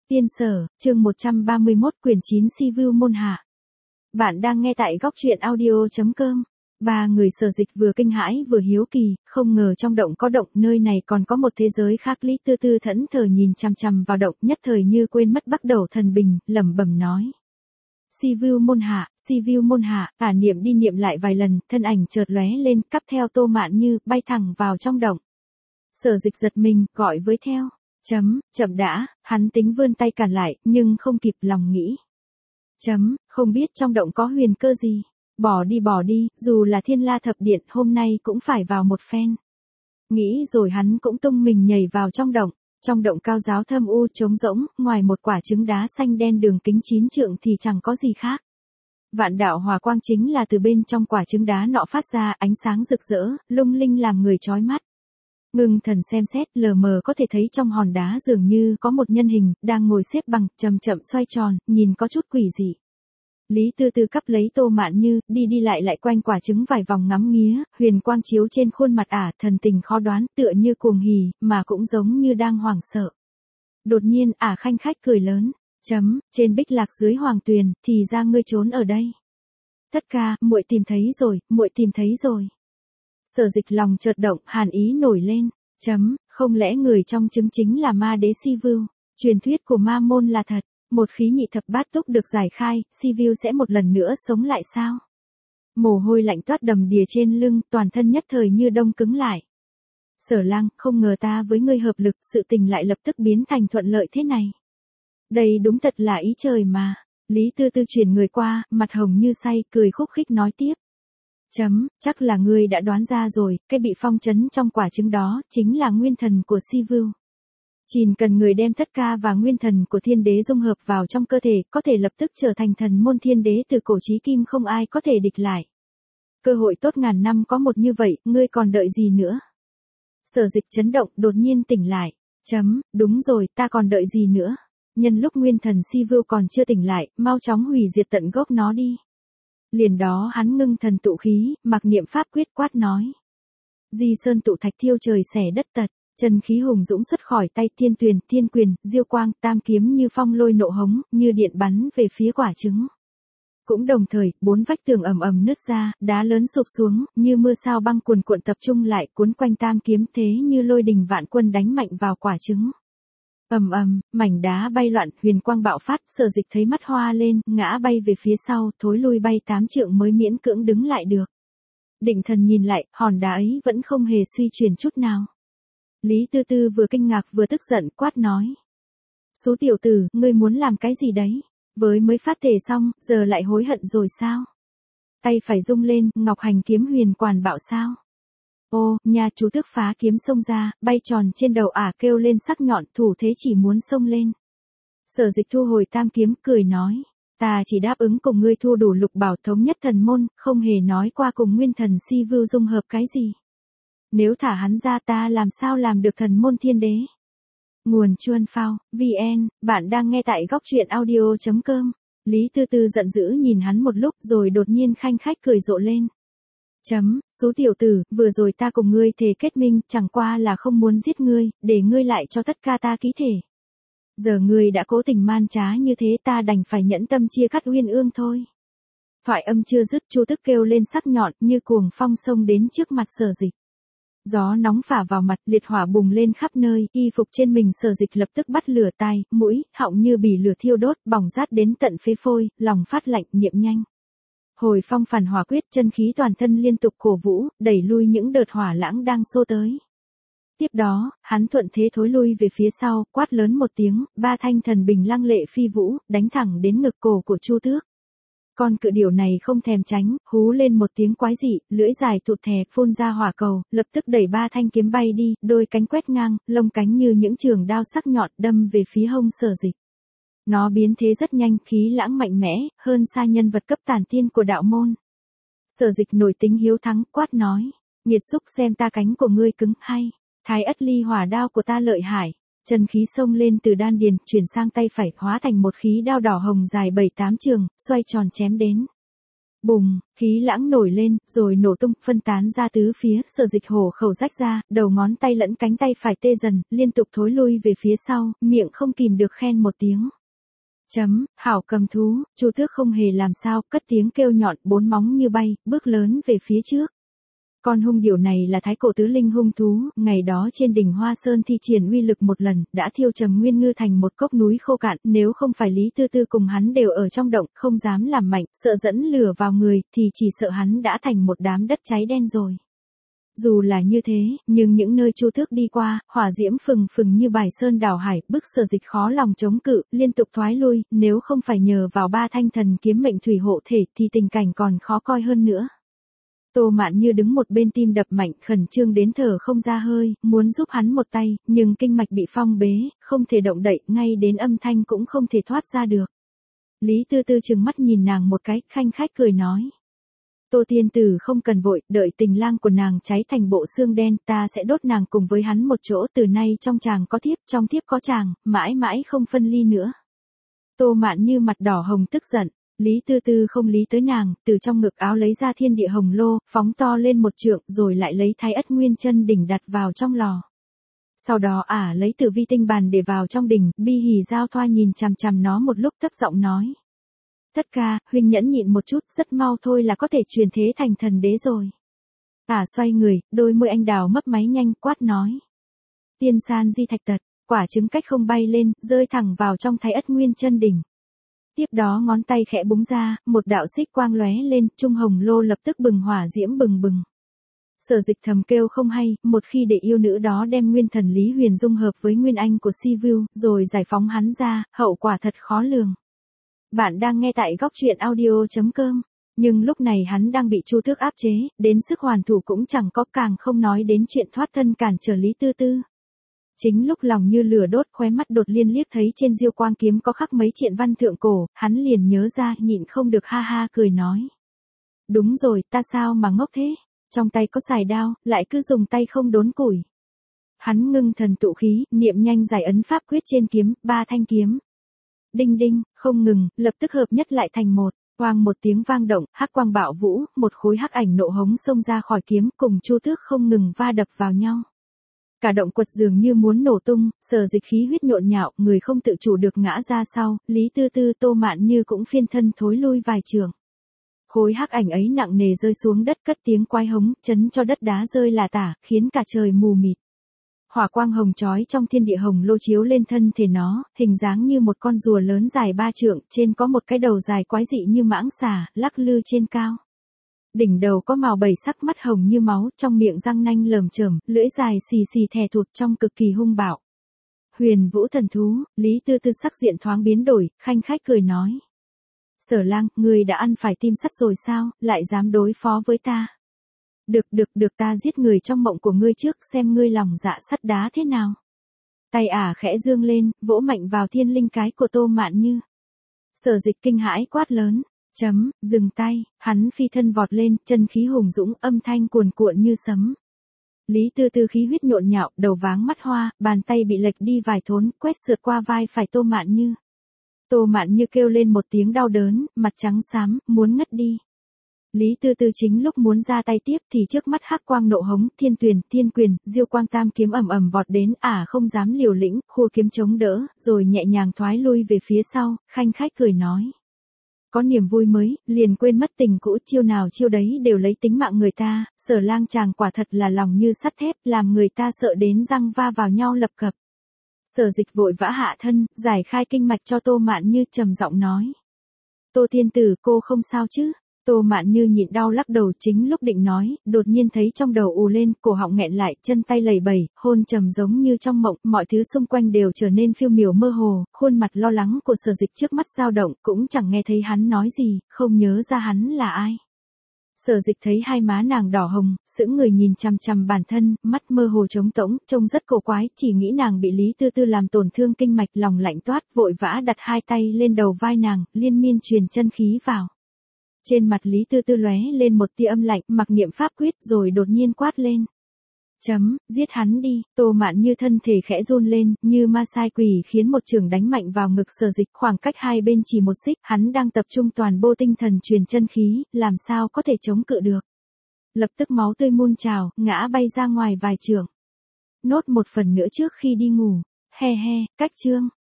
Tiên Sở, chương 131 quyển 9 Si View Môn Hạ. Bạn đang nghe tại góc truyện audio.com. Ba người Sở Dịch vừa kinh hãi vừa hiếu kỳ, không ngờ trong động có động, nơi này còn có một thế giới khác. Lý Tư Tư thẫn thờ nhìn chằm chằm vào động, nhất thời như quên mất bắt đầu thần bình, lẩm bẩm nói. Si View Môn Hạ, Si View Môn Hạ, niệm đi niệm lại vài lần, thân ảnh chợt lóe lên, cắp theo Tô Mạn Như, bay thẳng vào trong động. Sở Dịch giật mình, gọi với theo. Chậm đã, hắn tính vươn tay cản lại, nhưng không kịp lòng nghĩ. Không biết trong động có huyền cơ gì. Bỏ đi, dù là Thiên La Thập Điện hôm nay cũng phải vào một phen. Nghĩ rồi hắn cũng tung mình nhảy vào trong động. Trong động cao giáo thâm u trống rỗng, ngoài một quả trứng đá xanh đen đường kính 9 trượng thì chẳng có gì khác. Vạn đạo hòa quang chính là từ bên trong quả trứng đá nọ phát ra, ánh sáng rực rỡ, lung linh làm người chói mắt. Ngưng thần xem xét, lờ mờ có thể thấy trong hòn đá dường như có một nhân hình, đang ngồi xếp bằng, chậm chậm xoay tròn, nhìn có chút quỷ dị. Lý Tư Tư cắp lấy Tô Mạn Như, đi lại quanh quả trứng vài vòng ngắm nghía, huyền quang chiếu trên khuôn mặt thần tình khó đoán, tựa như cuồng hỉ, mà cũng giống như đang hoảng sợ. Đột nhiên khanh khách cười lớn, trên bích lạc dưới hoàng tuyền, thì ra ngươi trốn ở đây. Tất ca, muội tìm thấy rồi. Sở Dịch lòng chợt động, hàn ý nổi lên. Không lẽ người trong trứng chính là ma đế Si View? Truyền thuyết của ma môn là thật, một khí nhị thập bát túc được giải khai, Si View sẽ một lần nữa sống lại sao? Mồ hôi lạnh toát đầm đìa trên lưng, toàn thân nhất thời như đông cứng lại. Sở Lang, không ngờ ta với ngươi hợp lực, sự tình lại lập tức biến thành thuận lợi thế này. Đây đúng thật là ý trời mà. Lý Tư Tư chuyển người qua, mặt hồng như say, cười khúc khích nói tiếp. Chắc là ngươi đã đoán ra rồi, cái bị phong trấn trong quả trứng đó, chính là nguyên thần của Si View. Chỉ cần người đem tất ca và nguyên thần của thiên đế dung hợp vào trong cơ thể, có thể lập tức trở thành thần môn thiên đế từ cổ chí kim, không ai có thể địch lại. Cơ hội tốt ngàn năm có một như vậy, ngươi còn đợi gì nữa? Sở Dịch chấn động, đột nhiên tỉnh lại. Đúng rồi, ta còn đợi gì nữa? Nhân lúc nguyên thần Si View còn chưa tỉnh lại, mau chóng hủy diệt tận gốc nó đi. Liền đó hắn ngưng thần tụ khí, mặc niệm pháp quyết quát nói. Di sơn tụ thạch thiêu trời xẻ đất tật, chân khí hùng dũng xuất khỏi tay, thiên tuyền, thiên quyền, diêu quang, tam kiếm như phong lôi nộ hống, như điện bắn về phía quả trứng. Cũng đồng thời, 4 vách tường ầm ầm nứt ra, đá lớn sụp xuống, như mưa sao băng cuồn cuộn tập trung lại, cuốn quanh tam kiếm, thế như lôi đình vạn quân đánh mạnh vào quả trứng. Mảnh đá bay loạn, huyền quang bạo phát, Sở Dịch thấy mắt hoa lên, ngã bay về phía sau, thối lui bay 8 trượng mới miễn cưỡng đứng lại được. Định thần nhìn lại, hòn đá ấy vẫn không hề suy chuyển chút nào. Lý Tư Tư vừa kinh ngạc vừa tức giận, quát nói. Số tiểu tử, ngươi muốn làm cái gì đấy? Với mới phát thể xong, giờ lại hối hận rồi sao? Tay phải rung lên, ngọc hành kiếm huyền quản bạo sao? Ô, nhà chú tước phá kiếm xông ra, bay tròn trên đầu kêu lên sắc nhọn, thủ thế chỉ muốn xông lên. Sở Dịch thu hồi tam kiếm, cười nói. Ta chỉ đáp ứng cùng ngươi thu đủ lục bảo thống nhất thần môn, không hề nói qua cùng nguyên thần Si View dung hợp cái gì. Nếu thả hắn ra ta làm sao làm được thần môn thiên đế. Nguồn Chuan Phao, VN, bạn đang nghe tại góc truyện audio.com. Lý Tư Tư giận dữ nhìn hắn một lúc rồi đột nhiên khanh khách cười rộ lên. Số tiểu tử, vừa rồi ta cùng ngươi thề kết minh, chẳng qua là không muốn giết ngươi, để ngươi lại cho tất ca ta ký thể. Giờ ngươi đã cố tình man trá như thế, ta đành phải nhẫn tâm chia cắt uyên ương thôi. Thoại âm chưa dứt, Chu Tức kêu lên sắc nhọn, như cuồng phong xông đến trước mặt Sở Dịch. Gió nóng phả vào mặt, liệt hỏa bùng lên khắp nơi, y phục trên mình Sở Dịch lập tức bắt lửa tai, mũi, họng như bị lửa thiêu đốt, bỏng rát đến tận phế phôi, lòng phát lạnh, niệm nhanh. Hồi phong phản hỏa quyết, chân khí toàn thân liên tục cổ vũ, đẩy lui những đợt hỏa lãng đang xô tới. Tiếp đó, hắn thuận thế thối lui về phía sau, quát lớn một tiếng, 3 thanh thần bình lăng lệ phi vũ, đánh thẳng đến ngực cổ của Chu Tước. Con cự điểu này không thèm tránh, hú lên một tiếng quái dị, lưỡi dài thụt thè, phun ra hỏa cầu, lập tức đẩy 3 thanh kiếm bay đi, đôi cánh quét ngang, lông cánh như những trường đao sắc nhọn đâm về phía hông Sở Dịch. Nó biến thế rất nhanh, khí lãng mạnh mẽ, hơn xa nhân vật cấp tản tiên của đạo môn. Sở Dịch nổi tính hiếu thắng, quát nói. Nghiệt xúc, xem ta cánh của ngươi cứng hay. Thái ất ly hỏa đao của ta lợi hại. Chân khí xông lên từ đan điền, chuyển sang tay phải, hóa thành một khí đao đỏ hồng dài 7-8 trường, xoay tròn chém đến. Bùng, khí lãng nổi lên, rồi nổ tung, phân tán ra tứ phía, Sở Dịch hổ khẩu rách ra, đầu ngón tay lẫn cánh tay phải tê dần, liên tục thối lui về phía sau, miệng không kìm được khen một tiếng. Hảo cầm thú, Chu Tước không hề làm sao, cất tiếng kêu nhọn, bốn móng như bay, bước lớn về phía trước. Con hung điểu này là thái cổ tứ linh hung thú, ngày đó trên đỉnh Hoa Sơn thi triển uy lực một lần, đã thiêu Trầm Nguyên Ngư thành một cốc núi khô cạn, nếu không phải Lý Tư Tư cùng hắn đều ở trong động, không dám làm mạnh, sợ dẫn lửa vào người, thì chỉ sợ hắn đã thành một đám đất cháy đen rồi. Dù là như thế, nhưng những nơi Chu Tước đi qua, hỏa diễm phừng phừng như bài sơn đảo hải, bức Sở Dịch khó lòng chống cự, liên tục thoái lui, nếu không phải nhờ vào ba thanh thần kiếm mệnh thủy hộ thể thì tình cảnh còn khó coi hơn nữa. Tô Mạn Như đứng một bên tim đập mạnh, khẩn trương đến thở không ra hơi, muốn giúp hắn một tay, nhưng kinh mạch bị phong bế, không thể động đậy, ngay đến âm thanh cũng không thể thoát ra được. Lý Tư Tư trừng mắt nhìn nàng một cái, khanh khách cười nói. Tô tiên tử không cần vội, đợi tình lang của nàng cháy thành bộ xương đen, ta sẽ đốt nàng cùng với hắn một chỗ, từ nay trong chàng có thiếp, trong thiếp có chàng, mãi mãi không phân ly nữa. Tô Mạn Như mặt đỏ hồng tức giận. Lý Tư Tư không lý tới nàng, từ trong ngực áo lấy ra thiên địa hồng lô, phóng to lên một trượng, rồi lại lấy Thái Ất Nguyên Chân đỉnh đặt vào trong lò. Sau đó lấy Tử Vi tinh bàn để vào trong đỉnh, Bi Hỉ Giao Thoa nhìn chằm chằm nó một lúc thấp giọng nói. Thất ca, huynh nhẫn nhịn một chút, rất mau thôi là có thể truyền thế thành thần đế rồi. Xoay người, đôi môi anh đào mấp máy nhanh, quát nói. Tiên san di thạch tật, quả trứng cách không bay lên, rơi thẳng vào trong Thái Ất Nguyên Chân đỉnh. Tiếp đó ngón tay khẽ búng ra, một đạo xích quang lóe lên, trung hồng lô lập tức bừng hỏa diễm bừng bừng. Sở Dịch thầm kêu không hay, một khi để yêu nữ đó đem nguyên thần Lý Huyền dung hợp với nguyên anh của Si Vu, rồi giải phóng hắn ra, hậu quả thật khó lường. Bạn đang nghe tại góc truyện audio.com, nhưng lúc này hắn đang bị Chu Tước áp chế, đến sức hoàn thủ cũng chẳng có, càng không nói đến chuyện thoát thân cản trở Lý Tư Tư. Chính lúc lòng như lửa đốt, khóe mắt đột liên liếc thấy trên diêu quang kiếm có khắc mấy triện văn thượng cổ, hắn liền nhớ ra, nhịn không được ha ha cười nói. Đúng rồi, ta sao mà ngốc thế, trong tay có xài đao, lại cứ dùng tay không đốn củi. Hắn ngưng thần tụ khí, niệm nhanh giải ấn pháp quyết trên kiếm, ba thanh kiếm. Đinh đinh, không ngừng, lập tức hợp nhất lại thành một. Quang một tiếng vang động, hắc quang bạo vũ, một khối hắc ảnh nộ hống xông ra khỏi kiếm, cùng Chu Tước không ngừng va đập vào nhau. Cả động quật dường như muốn nổ tung, Sở Dịch khí huyết nhộn nhạo, người không tự chủ được ngã ra sau, Lý Tư Tư Tô Mạn Như cũng phiên thân thối lui vài trường. Khối hắc ảnh ấy nặng nề rơi xuống đất, cất tiếng quái hống, chấn cho đất đá rơi là tả, khiến cả trời mù mịt. Hỏa quang hồng chói trong thiên địa hồng lô chiếu lên thân thể nó, hình dáng như một con rùa lớn dài 3 trượng, trên có một cái đầu dài quái dị như mãng xà, lắc lư trên cao. Đỉnh đầu có màu bảy sắc, mắt hồng như máu, trong miệng răng nanh lởm chởm, lưỡi dài xì xì thè thụt, trông cực kỳ hung bạo. Huyền Vũ thần thú, Lý Tư Tư sắc diện thoáng biến đổi, khanh khách cười nói. Sở lang, ngươi đã ăn phải tim sắt rồi sao, lại dám đối phó với ta. Được ta giết người trong mộng của ngươi trước, xem ngươi lòng dạ sắt đá thế nào. Tay khẽ dương lên, vỗ mạnh vào thiên linh cái của Tô Mạn Như. Sở Dịch kinh hãi quát lớn. Dừng tay, hắn phi thân vọt lên, chân khí hùng dũng, âm thanh cuồn cuộn như sấm. Lý Tư Tư khí huyết nhộn nhạo, đầu váng mắt hoa, bàn tay bị lệch đi vài thốn, quét sượt qua vai phải Tô Mạn Như. Tô Mạn Như kêu lên một tiếng đau đớn, mặt trắng xám, muốn ngất đi. Lý Tư Tư chính lúc muốn ra tay tiếp thì trước mắt hắc quang nộ hống, thiên tuyền, thiên quyền, diêu quang tam kiếm ầm ầm vọt đến, không dám liều lĩnh, khua kiếm chống đỡ, rồi nhẹ nhàng thoái lui về phía sau, khanh khách cười nói. Có niềm vui mới, liền quên mất tình cũ, chiêu nào chiêu đấy đều lấy tính mạng người ta, Sở lang chàng quả thật là lòng như sắt thép, làm người ta sợ đến răng va vào nhau lập cập. Sở Dịch vội vã hạ thân, giải khai kinh mạch cho Tô Mạn Như, trầm giọng nói. Tô tiên tử, cô không sao chứ? Tô Mạn Như nhịn đau lắc đầu, chính lúc định nói, đột nhiên thấy trong đầu ù lên, cổ họng nghẹn lại, chân tay lầy bẩy, hôn trầm giống như trong mộng, mọi thứ xung quanh đều trở nên phiêu miểu mơ hồ, khuôn mặt lo lắng của Sở Dịch trước mắt dao động, cũng chẳng nghe thấy hắn nói gì, không nhớ ra hắn là ai. Sở Dịch thấy hai má nàng đỏ hồng, sững người nhìn chằm chằm bản thân, mắt mơ hồ trống rỗng, trông rất cổ quái, chỉ nghĩ nàng bị Lý Tư Tư làm tổn thương kinh mạch, lòng lạnh toát, vội vã đặt hai tay lên đầu vai nàng, liên miên truyền chân khí vào. Trên mặt Lý Tư Tư lóe lên một tia âm lạnh, mặc niệm pháp quyết, rồi đột nhiên quát lên. Giết hắn đi, Tô Mạn Như thân thể khẽ run lên, như ma sai quỷ khiến một chưởng đánh mạnh vào ngực Sở Dịch, khoảng cách hai bên chỉ một xích, hắn đang tập trung toàn bộ tinh thần truyền chân khí, làm sao có thể chống cự được. Lập tức máu tươi muôn trào, ngã bay ra ngoài vài trượng. Nốt một phần nữa trước khi đi ngủ. He he, cách chương.